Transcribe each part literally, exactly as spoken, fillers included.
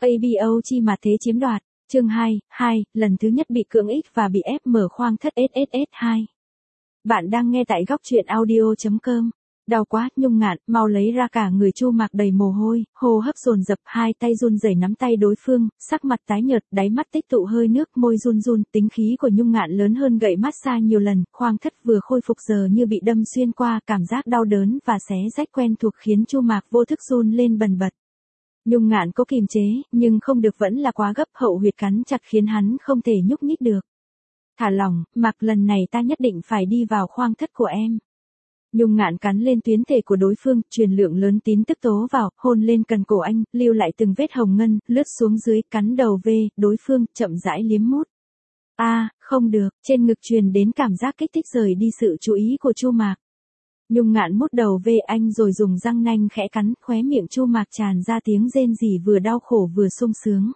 a bê o chi mà thế chiếm đoạt, chương hai, hai, lần thứ nhất bị cưỡng ích và bị ép mở khoang thất ét ét ét hai. Bạn đang nghe tại góc truyện audio chấm com. Đau quá, Nhung Ngạn, mau lấy ra. Cả người Chu Mạc đầy mồ hôi, hô hấp dồn dập, hai tay run rẩy nắm tay đối phương, sắc mặt tái nhợt, đáy mắt tích tụ hơi nước, môi run run, tính khí của Nhung Ngạn lớn hơn gậy massage nhiều lần, khoang thất vừa khôi phục giờ như bị đâm xuyên qua, cảm giác đau đớn và xé rách quen thuộc khiến Chu Mạc vô thức run lên bần bật. Nhung Ngạn cố kiềm chế, nhưng không được, vẫn là quá gấp, hậu huyệt cắn chặt khiến hắn không thể nhúc nhích được. Thả lỏng, Mạc, lần này ta nhất định phải đi vào khoang thất của em. Nhung Ngạn cắn lên tuyến thể của đối phương, truyền lượng lớn tín tức tố vào, hôn lên cần cổ anh, lưu lại từng vết hồng ngân, lướt xuống dưới, cắn đầu về, đối phương, chậm rãi liếm mút. A, à, không được, trên ngực truyền đến cảm giác kích thích rời đi sự chú ý của Chu Mạc. Nhung Ngạn mút đầu về anh rồi dùng răng nanh khẽ cắn, khóe miệng Chu Mạc tràn ra tiếng rên rỉ vừa đau khổ vừa sung sướng.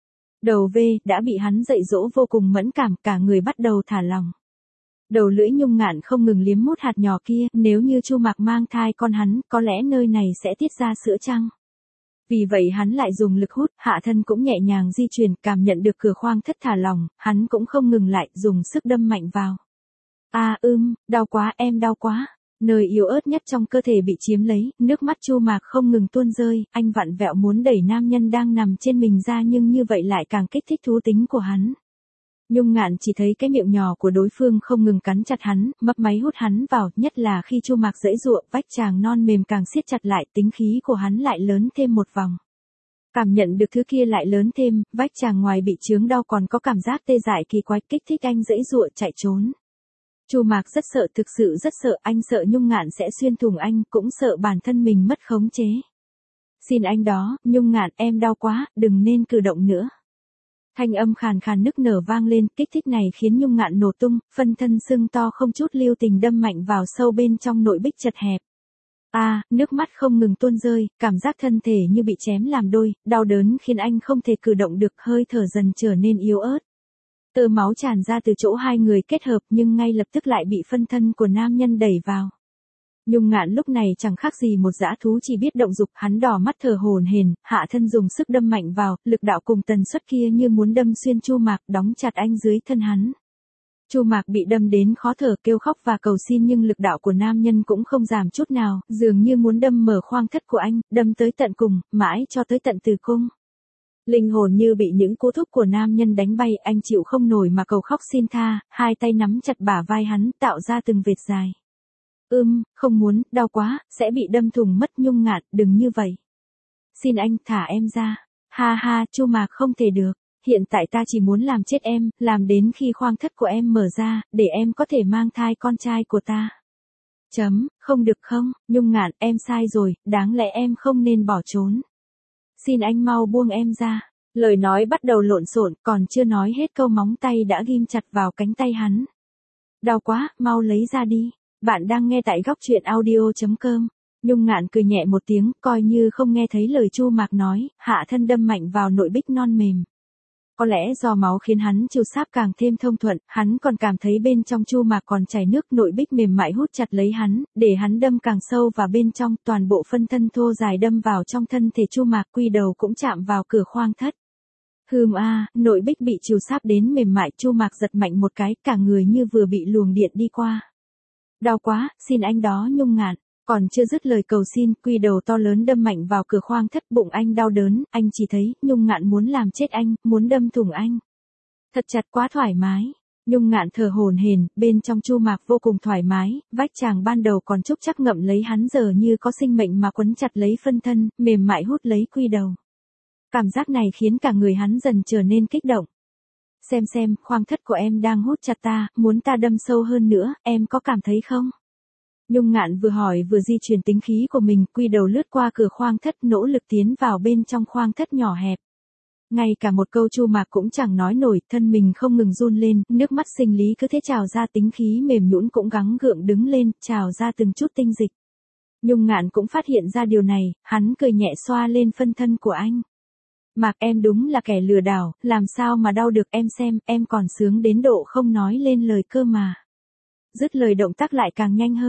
Đầu về, đã bị hắn dạy dỗ vô cùng mẫn cảm, cả người bắt đầu thả lỏng. Đầu lưỡi Nhung Ngạn không ngừng liếm mút hạt nhỏ kia, nếu như Chu Mạc mang thai con hắn, có lẽ nơi này sẽ tiết ra sữa chăng. Vì vậy hắn lại dùng lực hút, hạ thân cũng nhẹ nhàng di chuyển, cảm nhận được cửa khoang thất thả lỏng, hắn cũng không ngừng lại, dùng sức đâm mạnh vào. A à, ưm, đau quá, em đau quá. Nơi yếu ớt nhất trong cơ thể bị chiếm lấy, nước mắt Chu Mạc không ngừng tuôn rơi, anh vặn vẹo muốn đẩy nam nhân đang nằm trên mình ra nhưng như vậy lại càng kích thích thú tính của hắn. Nhung Ngạn chỉ thấy cái miệng nhỏ của đối phương không ngừng cắn chặt hắn, mấp máy hút hắn vào, nhất là khi Chu Mạc giãy giụa, vách tràng non mềm càng siết chặt lại, tính khí của hắn lại lớn thêm một vòng. Cảm nhận được thứ kia lại lớn thêm, vách tràng ngoài bị chướng đau còn có cảm giác tê dại kỳ quái, kích thích anh giãy giụa chạy trốn. Chu Mạc rất sợ, thực sự rất sợ, anh sợ Nhung Ngạn sẽ xuyên thủng anh, cũng sợ bản thân mình mất khống chế. Xin anh đó, Nhung Ngạn, em đau quá, đừng nên cử động nữa. Thanh âm khàn khàn nức nở vang lên, kích thích này khiến Nhung Ngạn nổ tung, phân thân sưng to không chút lưu tình đâm mạnh vào sâu bên trong nội bích chật hẹp. A, à, nước mắt không ngừng tuôn rơi, cảm giác thân thể như bị chém làm đôi, đau đớn khiến anh không thể cử động được, hơi thở dần trở nên yếu ớt. Tơ máu tràn ra từ chỗ hai người kết hợp nhưng ngay lập tức lại bị phân thân của nam nhân đẩy vào. Nhung Ngạn lúc này chẳng khác gì một dã thú chỉ biết động dục, hắn đỏ mắt thở hổn hển, hạ thân dùng sức đâm mạnh vào, lực đạo cùng tần suất kia như muốn đâm xuyên Chu Mạc, đóng chặt anh dưới thân hắn. Chu Mạc bị đâm đến khó thở, kêu khóc và cầu xin nhưng lực đạo của nam nhân cũng không giảm chút nào, dường như muốn đâm mở khoang thất của anh, đâm tới tận cùng, mãi cho tới tận tử cung. Linh hồn như bị những cú thúc của nam nhân đánh bay, anh chịu không nổi mà cầu khóc xin tha, hai tay nắm chặt bả vai hắn, tạo ra từng vệt dài. Ưm, không muốn, đau quá, sẽ bị đâm thủng mất. Nhung Ngạn, đừng như vậy. Xin anh, thả em ra. Ha ha, Chu Mạc, không thể được. Hiện tại ta chỉ muốn làm chết em, làm đến khi khoang thất của em mở ra, để em có thể mang thai con trai của ta. Chấm, không được không, Nhung Ngạn, em sai rồi, đáng lẽ em không nên bỏ trốn. Xin anh mau buông em ra. Lời nói bắt đầu lộn xộn, còn chưa nói hết câu móng tay đã ghim chặt vào cánh tay hắn. Đau quá, mau lấy ra đi. Bạn đang nghe tại góc truyện audio chấm com. Nhung Ngạn cười nhẹ một tiếng, coi như không nghe thấy lời Chu Mạc nói, hạ thân đâm mạnh vào nội bích non mềm. Có lẽ do máu khiến hắn chiêu sáp càng thêm thông thuận, hắn còn cảm thấy bên trong Chu Mạc còn chảy nước, nội bích mềm mại hút chặt lấy hắn, để hắn đâm càng sâu vào bên trong, toàn bộ phân thân thô dài đâm vào trong thân thể Chu Mạc, quy đầu cũng chạm vào cửa khoang thất. Hừm a, à, nội bích bị chiêu sáp đến mềm mại, Chu Mạc giật mạnh một cái, cả người như vừa bị luồng điện đi qua. Đau quá, xin anh đó Nhung Ngạn. Còn chưa dứt lời cầu xin, quy đầu to lớn đâm mạnh vào cửa khoang thất, bụng anh đau đớn, anh chỉ thấy, Nhung Ngạn muốn làm chết anh, muốn đâm thủng anh. Thật chặt quá thoải mái. Nhung Ngạn thở hổn hển, bên trong Chu Mạc vô cùng thoải mái, vách tràng ban đầu còn chúc chắc ngậm lấy hắn giờ như có sinh mệnh mà quấn chặt lấy phân thân, mềm mại hút lấy quy đầu. Cảm giác này khiến cả người hắn dần trở nên kích động. Xem xem, khoang thất của em đang hút chặt ta, muốn ta đâm sâu hơn nữa, em có cảm thấy không? Nhung Ngạn vừa hỏi vừa di chuyển tính khí của mình, quy đầu lướt qua cửa khoang thất, nỗ lực tiến vào bên trong khoang thất nhỏ hẹp. Ngay cả một câu Chu Mạc cũng chẳng nói nổi, thân mình không ngừng run lên, nước mắt sinh lý cứ thế trào ra, tính khí mềm nhũn cũng gắng gượng đứng lên, trào ra từng chút tinh dịch. Nhung Ngạn cũng phát hiện ra điều này, hắn cười nhẹ xoa lên phân thân của anh. Mạc, em đúng là kẻ lừa đảo, làm sao mà đau được, em xem, em còn sướng đến độ không nói lên lời cơ mà. Dứt lời động tác lại càng nhanh hơn.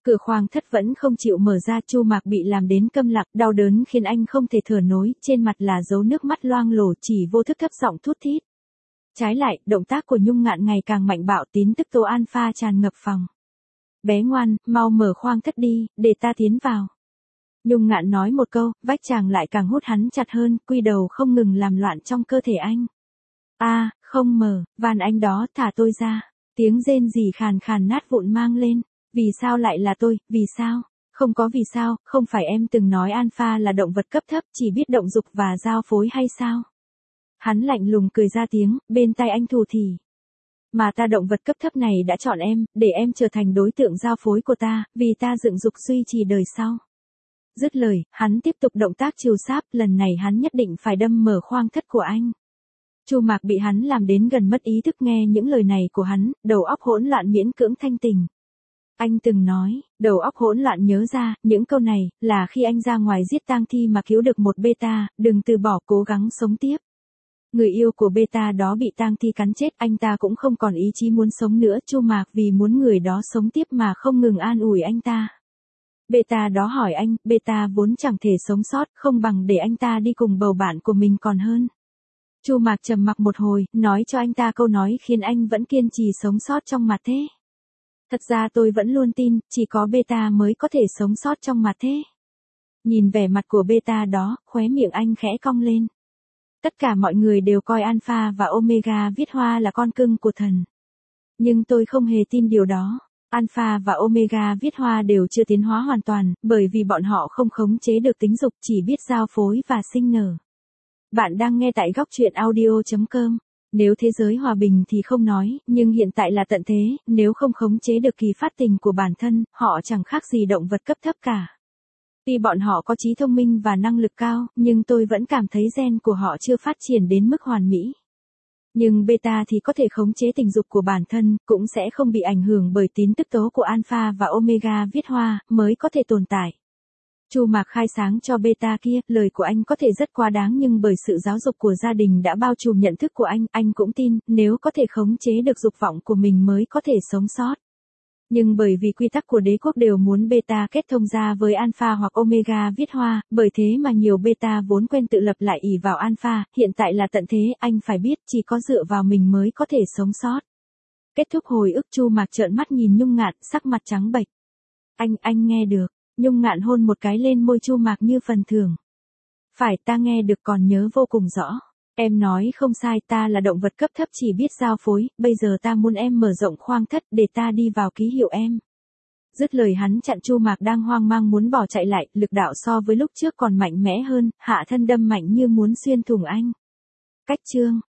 Cửa khoang thất vẫn không chịu mở ra, Chu Mạc bị làm đến câm lặng, đau đớn khiến anh không thể thở nổi, trên mặt là dấu nước mắt loang lổ, chỉ vô thức thấp giọng thút thít. Trái lại, động tác của Nhung Ngạn ngày càng mạnh bạo, tín tức tố alpha tràn ngập phòng. Bé ngoan, mau mở khoang thất đi, để ta tiến vào. Nhung Ngạn nói một câu, vách chàng lại càng hút hắn chặt hơn, quy đầu không ngừng làm loạn trong cơ thể anh. A, à, không mở, van anh đó, thả tôi ra. Tiếng rên rỉ khàn khàn nát vụn mang lên. Vì sao lại là tôi, vì sao? Không có vì sao, không phải em từng nói alpha là động vật cấp thấp, chỉ biết động dục và giao phối hay sao? Hắn lạnh lùng cười ra tiếng, bên tai anh thù thì. Mà ta động vật cấp thấp này đã chọn em, để em trở thành đối tượng giao phối của ta, vì ta dựng dục duy trì đời sau. Dứt lời, hắn tiếp tục động tác chiều sáp, lần này hắn nhất định phải đâm mở khoang thất của anh. Chu Mạc bị hắn làm đến gần mất ý thức nghe những lời này của hắn, đầu óc hỗn loạn miễn cưỡng thanh tình. Anh từng nói, đầu óc hỗn loạn nhớ ra, những câu này, là khi anh ra ngoài giết tang thi mà cứu được một beta, đừng từ bỏ cố gắng sống tiếp. Người yêu của beta đó bị tang thi cắn chết, anh ta cũng không còn ý chí muốn sống nữa, Chu Mạc vì muốn người đó sống tiếp mà không ngừng an ủi anh ta. Beta đó hỏi anh, beta vốn chẳng thể sống sót, không bằng để anh ta đi cùng bầu bạn của mình còn hơn. Chu Mạc trầm mặc một hồi, nói cho anh ta câu nói khiến anh vẫn kiên trì sống sót trong mặt thế. Thật ra tôi vẫn luôn tin, chỉ có beta mới có thể sống sót trong mặt thế. Nhìn vẻ mặt của beta đó, khóe miệng anh khẽ cong lên. Tất cả mọi người đều coi alpha và omega viết hoa là con cưng của thần. Nhưng tôi không hề tin điều đó. Alpha và omega viết hoa đều chưa tiến hóa hoàn toàn, bởi vì bọn họ không khống chế được tính dục, chỉ biết giao phối và sinh nở. Bạn đang nghe tại góc truyện audio chấm com. Nếu thế giới hòa bình thì không nói, nhưng hiện tại là tận thế, nếu không khống chế được kỳ phát tình của bản thân, họ chẳng khác gì động vật cấp thấp cả. Tuy bọn họ có trí thông minh và năng lực cao, nhưng tôi vẫn cảm thấy gen của họ chưa phát triển đến mức hoàn mỹ. Nhưng beta thì có thể khống chế tình dục của bản thân, cũng sẽ không bị ảnh hưởng bởi tín tức tố của alpha và omega viết hoa, mới có thể tồn tại. Chu Mạc khai sáng cho beta kia, lời của anh có thể rất quá đáng nhưng bởi sự giáo dục của gia đình đã bao trùm nhận thức của anh, anh cũng tin, nếu có thể khống chế được dục vọng của mình mới có thể sống sót. Nhưng bởi vì quy tắc của đế quốc đều muốn beta kết thông ra với alpha hoặc omega viết hoa, bởi thế mà nhiều beta vốn quen tự lập lại ỷ vào alpha, hiện tại là tận thế, anh phải biết, chỉ có dựa vào mình mới có thể sống sót. Kết thúc hồi ức, Chu Mạc trợn mắt nhìn Nhung Ngạn, sắc mặt trắng bệch. Anh, anh nghe được. Nhung Ngạn hôn một cái lên môi Chu Mạc như phần thưởng. Phải, ta nghe được còn nhớ vô cùng rõ. Em nói không sai, ta là động vật cấp thấp chỉ biết giao phối, bây giờ ta muốn em mở rộng khoang thất để ta đi vào ký hiệu em. Dứt lời hắn chặn Chu Mạc đang hoang mang muốn bỏ chạy lại, lực đạo so với lúc trước còn mạnh mẽ hơn, hạ thân đâm mạnh như muốn xuyên thủng anh. Cách chương